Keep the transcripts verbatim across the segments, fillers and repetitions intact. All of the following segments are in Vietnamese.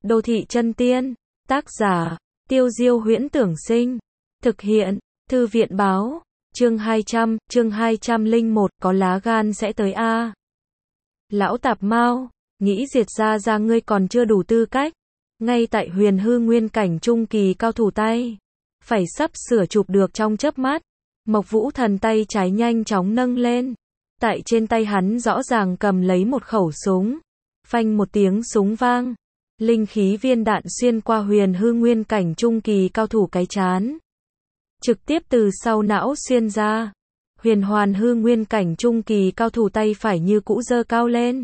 Đô thị chân tiên, tác giả, Tiêu Diêu Huyễn Tưởng Sinh, thực hiện, Thư viện báo, chương hai trăm, chương hai trăm lẻ một, có lá gan sẽ tới a. Lão tạp mao, nghĩ diệt ra ra ngươi còn chưa đủ tư cách, ngay tại huyền hư nguyên cảnh trung kỳ cao thủ tay, phải sắp sửa chụp được trong chớp mắt. Mộc Vũ Thần tay trái nhanh chóng nâng lên, tại trên tay hắn rõ ràng cầm lấy một khẩu súng, phanh một tiếng súng vang, linh khí viên đạn xuyên qua huyền hư nguyên cảnh trung kỳ cao thủ cái trán, trực tiếp từ sau não xuyên ra. Huyền hoàn hư nguyên cảnh trung kỳ cao thủ tay phải như cũ giơ cao lên,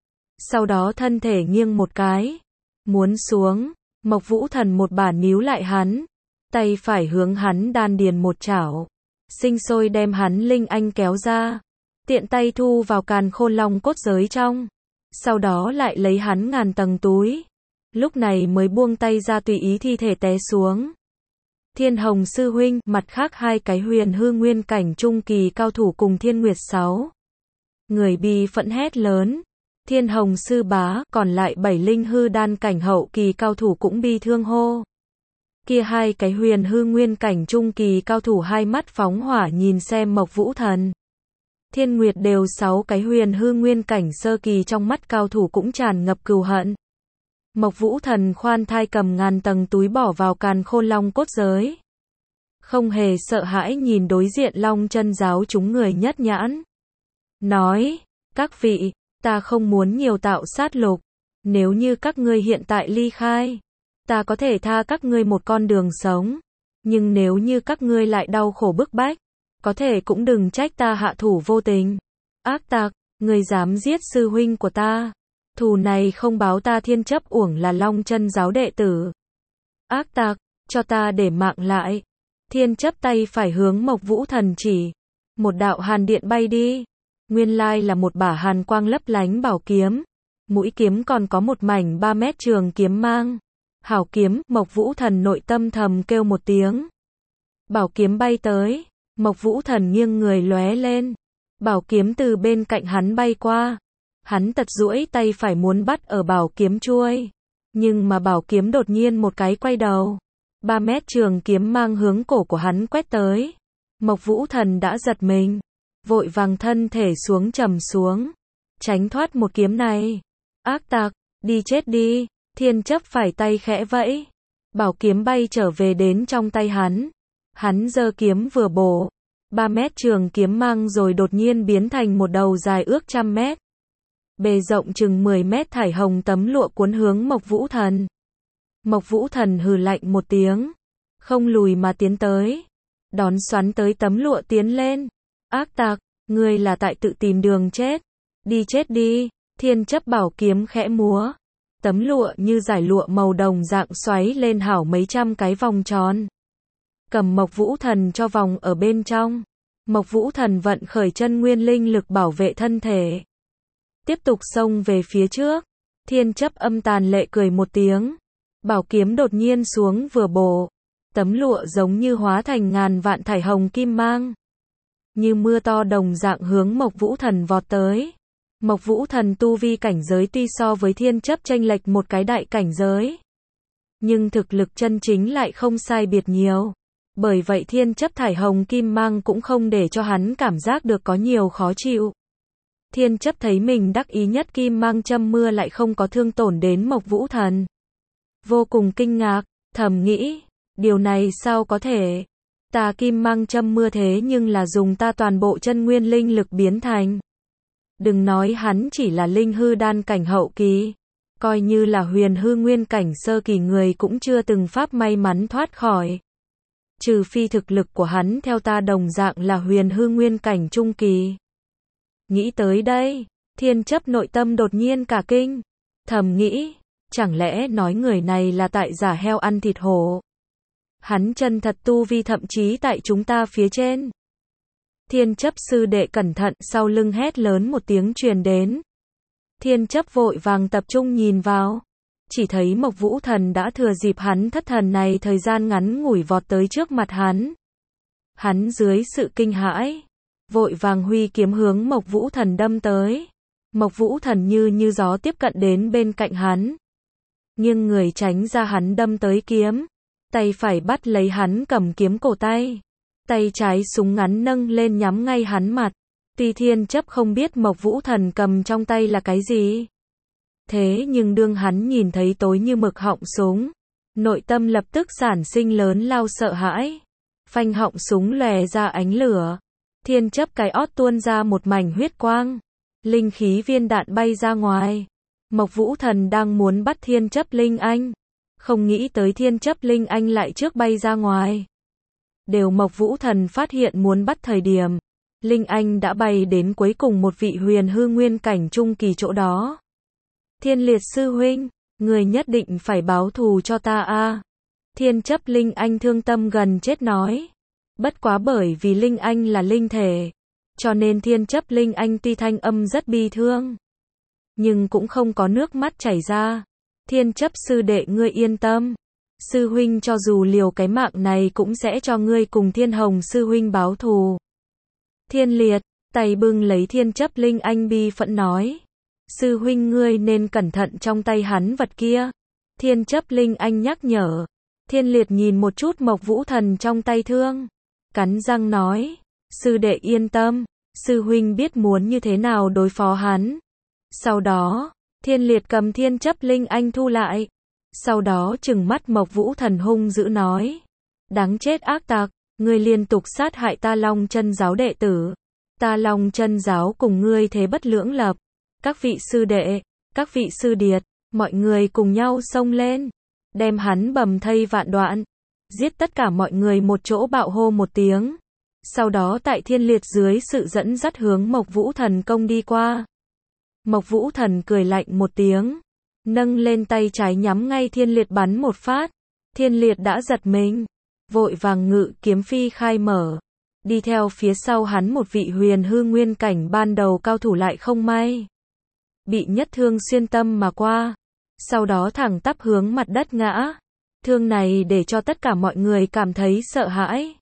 sau đó thân thể nghiêng một cái, muốn xuống. Mộc Vũ Thần một bà níu lại hắn, tay phải hướng hắn đan điền một chảo, sinh sôi đem hắn linh anh kéo ra, tiện tay thu vào càn khôn long cốt giới trong, sau đó lại lấy hắn ngàn tầng túi, lúc này mới buông tay ra tùy ý thi thể té xuống. Thiên Hồng sư huynh, mặt khác hai cái huyền hư nguyên cảnh trung kỳ cao thủ cùng Thiên Nguyệt sáu người bi phẫn hét lớn. Thiên Hồng sư bá, còn lại bảy linh hư đan cảnh hậu kỳ cao thủ cũng bi thương hô. Kia hai cái huyền hư nguyên cảnh trung kỳ cao thủ hai mắt phóng hỏa nhìn xem Mộc Vũ Thần. Thiên Nguyệt đều sáu cái huyền hư nguyên cảnh sơ kỳ trong mắt cao thủ cũng tràn ngập cừu hận. Mộc Vũ Thần khoan thai cầm ngàn tầng túi bỏ vào càn khôn long cốt giới, không hề sợ hãi nhìn đối diện Long Chân giáo chúng người nhất nhãn, nói: các vị, ta không muốn nhiều tạo sát lục, nếu như các ngươi hiện tại ly khai, ta có thể tha các ngươi một con đường sống, nhưng nếu như các ngươi lại đau khổ bức bách, có thể cũng đừng trách ta hạ thủ vô tình. Ác tặc, ngươi dám giết sư huynh của ta, thù này không báo ta Thiên Chấp uổng là Long Chân giáo đệ tử. Ác tặc, cho ta để mạng lại. Thiên Chấp tay phải hướng Mộc Vũ Thần chỉ, một đạo hàn điện bay đi, nguyên lai là một bả hàn quang lấp lánh bảo kiếm, mũi kiếm còn có một mảnh ba mét trường kiếm mang. Hảo kiếm, Mộc Vũ Thần nội tâm thầm kêu một tiếng. Bảo kiếm bay tới, Mộc Vũ Thần nghiêng người lóe lên, bảo kiếm từ bên cạnh hắn bay qua. Hắn tật duỗi tay phải muốn bắt ở bảo kiếm chuôi, nhưng mà bảo kiếm đột nhiên một cái quay đầu, ba mét trường kiếm mang hướng cổ của hắn quét tới. Mộc Vũ Thần đã giật mình, vội vàng thân thể xuống trầm xuống, tránh thoát một kiếm này. Ác tặc, đi chết đi. Thiên Chấp phải tay khẽ vẫy, bảo kiếm bay trở về đến trong tay hắn. Hắn giơ kiếm vừa bổ, ba mét trường kiếm mang rồi đột nhiên biến thành một đầu dài ước trăm mét, bề rộng chừng mười mét thải hồng tấm lụa cuốn hướng Mộc Vũ Thần. Mộc Vũ Thần hừ lạnh một tiếng, không lùi mà tiến tới, đón xoắn tới tấm lụa tiến lên. Ác tặc, ngươi là tại tự tìm đường chết, đi chết đi. Thiên Chấp bảo kiếm khẽ múa, tấm lụa như giải lụa màu đồng dạng xoáy lên hảo mấy trăm cái vòng tròn, cầm Mộc Vũ Thần cho vòng ở bên trong. Mộc Vũ Thần vận khởi chân nguyên linh lực bảo vệ thân thể, tiếp tục xông về phía trước. Thiên Chấp âm tàn lệ cười một tiếng, bảo kiếm đột nhiên xuống vừa bổ, tấm lụa giống như hóa thành ngàn vạn thải hồng kim mang, như mưa to đồng dạng hướng Mộc Vũ Thần vọt tới. Mộc Vũ Thần tu vi cảnh giới tuy so với Thiên Chấp chênh lệch một cái đại cảnh giới, nhưng thực lực chân chính lại không sai biệt nhiều. Bởi vậy Thiên Chấp thải hồng kim mang cũng không để cho hắn cảm giác được có nhiều khó chịu. Thiên Chấp thấy mình đắc ý nhất kim mang châm mưa lại không có thương tổn đến Mộc Vũ Thần, vô cùng kinh ngạc, thầm nghĩ, điều này sao có thể? Ta kim mang châm mưa thế nhưng là dùng ta toàn bộ chân nguyên linh lực biến thành. Đừng nói hắn chỉ là linh hư đan cảnh hậu kỳ, coi như là huyền hư nguyên cảnh sơ kỳ người cũng chưa từng pháp may mắn thoát khỏi. Trừ phi thực lực của hắn theo ta đồng dạng là huyền hư nguyên cảnh trung kỳ. Nghĩ tới đây, Thiên Chấp nội tâm đột nhiên cả kinh, thầm nghĩ, chẳng lẽ nói người này là tại giả heo ăn thịt hổ? Hắn chân thật tu vi thậm chí tại chúng ta phía trên. Thiên Chấp sư đệ cẩn thận, sau lưng hét lớn một tiếng truyền đến. Thiên Chấp vội vàng tập trung nhìn vào, chỉ thấy Mộc Vũ Thần đã thừa dịp hắn thất thần này thời gian ngắn ngủi vọt tới trước mặt hắn. Hắn dưới sự kinh hãi, vội vàng huy kiếm hướng Mộc Vũ Thần đâm tới. Mộc Vũ Thần như như gió tiếp cận đến bên cạnh hắn, nghiêng người tránh ra hắn đâm tới kiếm. Tay phải bắt lấy hắn cầm kiếm cổ tay. Tay trái súng ngắn nâng lên nhắm ngay hắn mặt. Tuy Thiên Chấp không biết Mộc Vũ Thần cầm trong tay là cái gì. Thế nhưng đương hắn nhìn thấy tối như mực họng súng, nội tâm lập tức sản sinh lớn lao sợ hãi. Phanh họng súng lòe ra ánh lửa. Thiên Chấp cái ót tuôn ra một mảnh huyết quang. Linh khí viên đạn bay ra ngoài. Mộc Vũ Thần đang muốn bắt Thiên Chấp Linh Anh. Không nghĩ tới Thiên Chấp Linh Anh lại trước bay ra ngoài. Đều Mộc Vũ Thần phát hiện muốn bắt thời điểm, Linh Anh đã bay đến cuối cùng một vị huyền hư nguyên cảnh trung kỳ chỗ đó. Thiên Liệt sư huynh, người nhất định phải báo thù cho ta a. Thiên Chấp Linh Anh thương tâm gần chết nói. Bất quá bởi vì Linh Anh là linh thể, cho nên Thiên Chấp Linh Anh tuy thanh âm rất bi thương, nhưng cũng không có nước mắt chảy ra. Thiên Chấp sư đệ ngươi yên tâm. Sư huynh cho dù liều cái mạng này cũng sẽ cho ngươi cùng Thiên Hồng sư huynh báo thù. Thiên Liệt, tay bưng lấy Thiên Chấp Linh Anh bi phẫn nói. Sư huynh ngươi nên cẩn thận trong tay hắn vật kia. Thiên Chấp Linh Anh nhắc nhở. Thiên Liệt nhìn một chút Mộc Vũ Thần trong tay thương. Cắn răng nói. Sư đệ yên tâm. Sư huynh biết muốn như thế nào đối phó hắn. Sau đó, Thiên Liệt cầm Thiên Chấp Linh Anh thu lại. Sau đó trừng mắt Mộc Vũ Thần hung dữ nói. Đáng chết ác tặc, ngươi liên tục sát hại ta Long Chân giáo đệ tử. Ta Long Chân giáo cùng ngươi thế bất lưỡng lập. Các vị sư đệ, các vị sư điệt, mọi người cùng nhau xông lên. Đem hắn bầm thây vạn đoạn. Giết tất cả mọi người một chỗ bạo hô một tiếng. Sau đó tại Thiên Liệt dưới sự dẫn dắt hướng Mộc Vũ Thần công đi qua. Mộc Vũ Thần cười lạnh một tiếng. Nâng lên tay trái nhắm ngay Thiên Liệt bắn một phát. Thiên Liệt đã giật mình. Vội vàng ngự kiếm phi khai mở. Đi theo phía sau hắn một vị huyền hư nguyên cảnh ban đầu cao thủ lại không may. Bị nhất thương xuyên tâm mà qua. Sau đó thẳng tắp hướng mặt đất ngã. Thương này để cho tất cả mọi người cảm thấy sợ hãi.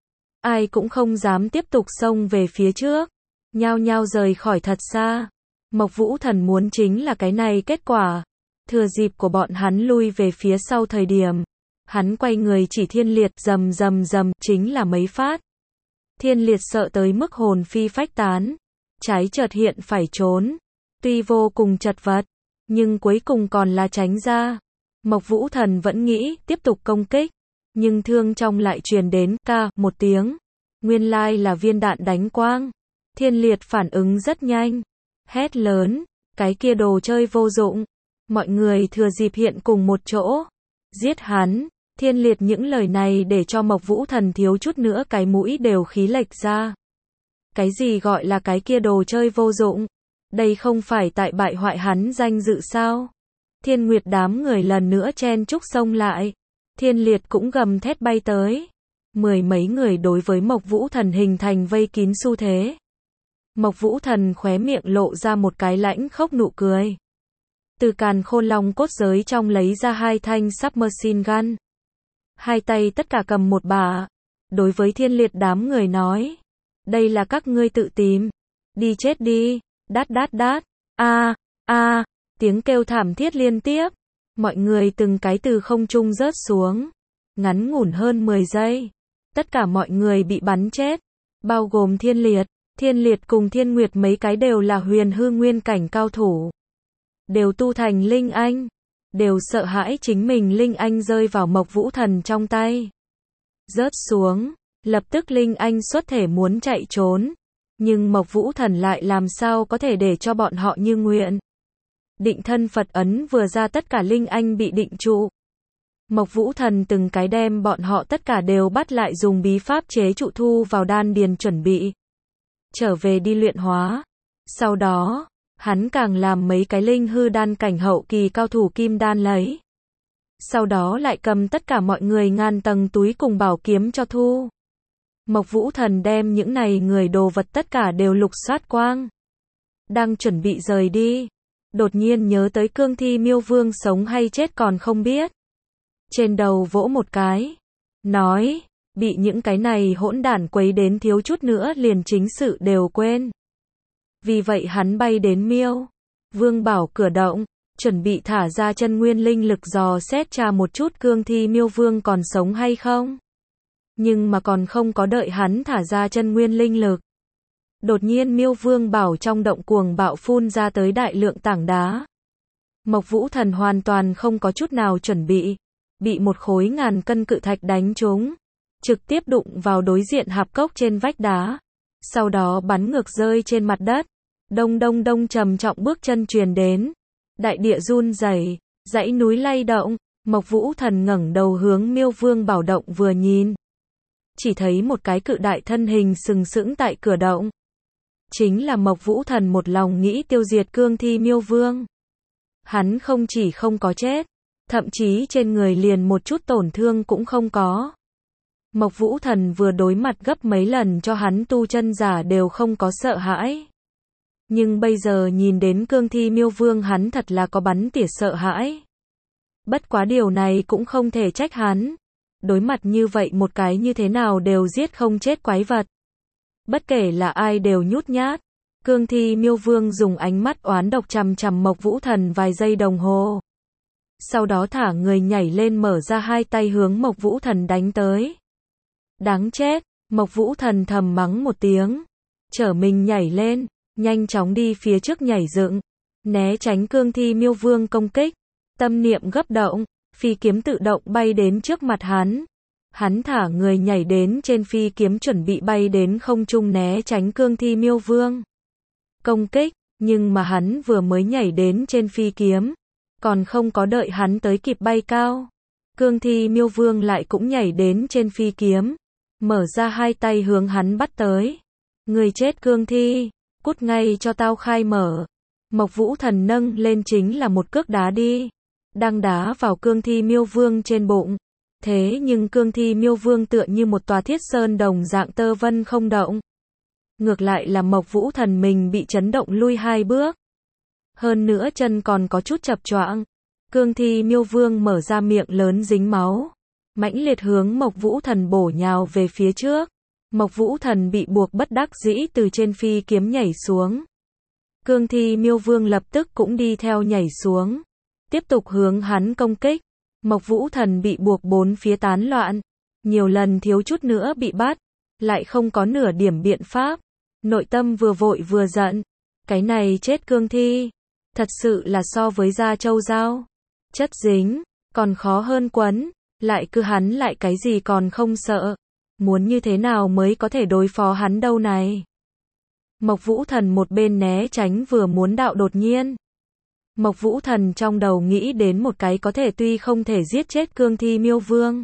Ai cũng không dám tiếp tục xông về phía trước. Nhao nhao rời khỏi thật xa. Mộc Vũ Thần muốn chính là cái này kết quả. Thừa dịp của bọn hắn lui về phía sau thời điểm. Hắn quay người chỉ Thiên Liệt rầm rầm rầm chính là mấy phát. Thiên Liệt sợ tới mức hồn phi phách tán. Trái chợt hiện phải trốn. Tuy vô cùng chật vật, nhưng cuối cùng còn là tránh ra. Mộc Vũ Thần vẫn nghĩ tiếp tục công kích. Nhưng thương trong lại truyền đến ca một tiếng. Nguyên lai là viên đạn đánh quang. Thiên Liệt phản ứng rất nhanh. Hét lớn, cái kia đồ chơi vô dụng. Mọi người thừa dịp hiện cùng một chỗ. Giết hắn. Thiên Liệt những lời này để cho Mộc Vũ Thần thiếu chút nữa cái mũi đều khí lệch ra. Cái gì gọi là cái kia đồ chơi vô dụng? Đây không phải tại bại hoại hắn danh dự sao? Thiên Nguyệt đám người lần nữa chen chúc xông lại. Thiên Liệt cũng gầm thét bay tới. Mười mấy người đối với Mộc Vũ Thần hình thành vây kín xu thế. Mộc Vũ Thần khóe miệng lộ ra một cái lãnh khốc nụ cười. Từ càn khôn long cốt giới trong lấy ra hai thanh submachine gun. Hai tay tất cả cầm một bả. Đối với Thiên Liệt đám người nói. Đây là các ngươi tự tìm. Đi chết đi. Đát đát đát. A, a, tiếng kêu thảm thiết liên tiếp. Mọi người từng cái từ không trung rớt xuống. Ngắn ngủn hơn mười giây. Tất cả mọi người bị bắn chết. Bao gồm Thiên Liệt. Thiên Liệt cùng Thiên Nguyệt mấy cái đều là huyền hư nguyên cảnh cao thủ. Đều tu thành Linh Anh. Đều sợ hãi chính mình Linh Anh rơi vào Mộc Vũ Thần trong tay. Rớt xuống. Lập tức Linh Anh xuất thể muốn chạy trốn. Nhưng Mộc Vũ Thần lại làm sao có thể để cho bọn họ như nguyện. Định thân Phật ấn vừa ra tất cả Linh Anh bị định trụ. Mộc Vũ Thần từng cái đem bọn họ tất cả đều bắt lại dùng bí pháp chế trụ thu vào đan điền chuẩn bị. Trở về đi luyện hóa. Sau đó, hắn càng làm mấy cái linh hư đan cảnh hậu kỳ cao thủ kim đan lấy. Sau đó lại cầm tất cả mọi người ngàn tầng túi cùng bảo kiếm cho thu. Mộc Vũ Thần đem những này người đồ vật tất cả đều lục soát quang. Đang chuẩn bị rời đi. Đột nhiên nhớ tới cương thi miêu vương sống hay chết còn không biết. Trên đầu vỗ một cái. Nói, bị những cái này hỗn đản quấy đến thiếu chút nữa liền chính sự đều quên. Vì vậy hắn bay đến miêu vương bảo cửa động. chuẩn bị thả ra chân nguyên linh lực dò xét tra một chút cương thi miêu vương còn sống hay không. Nhưng mà còn không có đợi hắn thả ra chân nguyên linh lực. Đột nhiên miêu vương bảo trong động cuồng bạo phun ra tới đại lượng tảng đá. Mộc Vũ Thần hoàn toàn không có chút nào chuẩn bị, bị một khối ngàn cân cự thạch đánh trúng, trực tiếp đụng vào đối diện hạp cốc trên vách đá, sau đó bắn ngược rơi trên mặt đất. Đông đông đông trầm trọng bước chân truyền đến, đại địa run rẩy, dãy núi lay động. Mộc Vũ Thần ngẩng đầu hướng miêu vương bảo động vừa nhìn, chỉ thấy một cái cự đại thân hình sừng sững tại cửa động. Chính là Mộc Vũ Thần một lòng nghĩ tiêu diệt cương thi miêu vương. Hắn không chỉ không có chết, thậm chí trên người liền một chút tổn thương cũng không có. Mộc Vũ Thần vừa đối mặt gấp mấy lần cho hắn tu chân giả đều không có sợ hãi. Nhưng bây giờ nhìn đến cương thi miêu vương hắn thật là có bắn tỉa sợ hãi. Bất quá điều này cũng không thể trách hắn. Đối mặt như vậy một cái như thế nào đều giết không chết quái vật. Bất kể là ai đều nhút nhát. Cương thi miêu vương dùng ánh mắt oán độc chằm chằm Mộc Vũ Thần vài giây đồng hồ. Sau đó thả người nhảy lên mở ra hai tay hướng Mộc Vũ Thần đánh tới. Đáng chết, Mộc Vũ Thần thầm mắng một tiếng. Chở mình nhảy lên, nhanh chóng đi phía trước nhảy dựng, né tránh cương thi miêu vương công kích. Tâm niệm gấp động, phi kiếm tự động bay đến trước mặt hắn. Hắn thả người nhảy đến trên phi kiếm chuẩn bị bay đến không trung né tránh cương thi miêu vương công kích, nhưng mà hắn vừa mới nhảy đến trên phi kiếm, còn không có đợi hắn tới kịp bay cao, cương thi miêu vương lại cũng nhảy đến trên phi kiếm, mở ra hai tay hướng hắn bắt tới. Người chết cương thi, cút ngay cho tao khai mở. Mộc Vũ Thần nâng lên chính là một cước đá đi, đang đá vào cương thi miêu vương trên bụng. Thế nhưng cương thi miêu vương tựa như một tòa thiết sơn đồng dạng tơ vân không động. Ngược lại là Mộc Vũ Thần mình bị chấn động lui hai bước. Hơn nữa chân còn có chút chập choạng. Cương thi miêu vương mở ra miệng lớn dính máu, mãnh liệt hướng Mộc Vũ Thần bổ nhào về phía trước. Mộc Vũ Thần bị buộc bất đắc dĩ từ trên phi kiếm nhảy xuống. Cương thi miêu vương lập tức cũng đi theo nhảy xuống, tiếp tục hướng hắn công kích. Mộc Vũ Thần bị buộc bốn phía tán loạn, nhiều lần thiếu chút nữa bị bắt, lại không có nửa điểm biện pháp. Nội tâm vừa vội vừa giận, cái này chết cương thi, thật sự là so với da trâu dao, chất dính, còn khó hơn quấn, lại cứ hắn lại cái gì còn không sợ, muốn như thế nào mới có thể đối phó hắn đâu này. Mộc Vũ Thần một bên né tránh vừa muốn đạo đột nhiên. Mộc Vũ Thần trong đầu nghĩ đến một cái có thể tuy không thể giết chết cương thi miêu vương,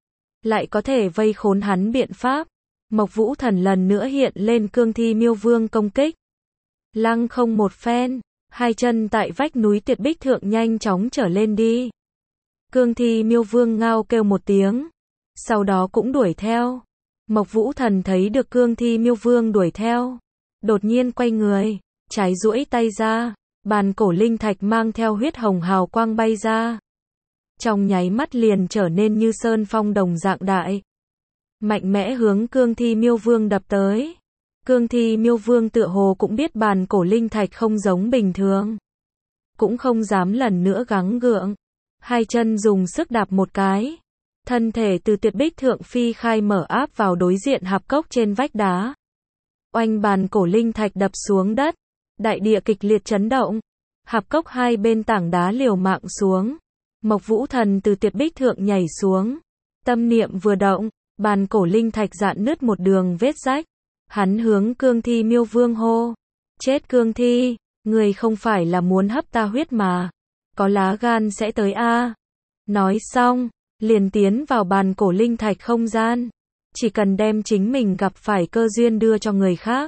lại có thể vây khốn hắn biện pháp. Mộc Vũ Thần lần nữa hiện lên cương thi miêu vương công kích. Lăng không một phen, hai chân tại vách núi tuyệt bích thượng nhanh chóng trở lên đi. Cương thi miêu vương ngao kêu một tiếng, sau đó cũng đuổi theo. Mộc Vũ Thần thấy được cương thi miêu vương đuổi theo, đột nhiên quay người, trái duỗi tay ra, bàn cổ linh thạch mang theo huyết hồng hào quang bay ra. Trong nháy mắt liền trở nên như sơn phong đồng dạng đại, mạnh mẽ hướng cương thi miêu vương đập tới. Cương thi miêu vương tựa hồ cũng biết bàn cổ linh thạch không giống bình thường, cũng không dám lần nữa gắng gượng, hai chân dùng sức đạp một cái, thân thể từ tuyệt bích thượng phi khai mở áp vào đối diện hạp cốc trên vách đá. Oanh, bàn cổ linh thạch đập xuống đất, đại địa kịch liệt chấn động, hạp cốc hai bên tảng đá liều mạng xuống. Mộc Vũ Thần từ tuyệt bích thượng nhảy xuống, tâm niệm vừa động, bàn cổ linh thạch rạn nứt một đường vết rách. Hắn hướng cương thi miêu vương hô, chết cương thi, người không phải là muốn hấp ta huyết mà, có lá gan sẽ tới a. Nói xong, liền tiến vào bàn cổ linh thạch không gian, chỉ cần đem chính mình gặp phải cơ duyên đưa cho người khác,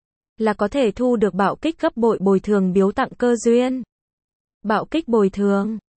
là có thể thu được bạo kích gấp bội bồi thường biếu tặng cơ duyên. Bạo kích bồi thường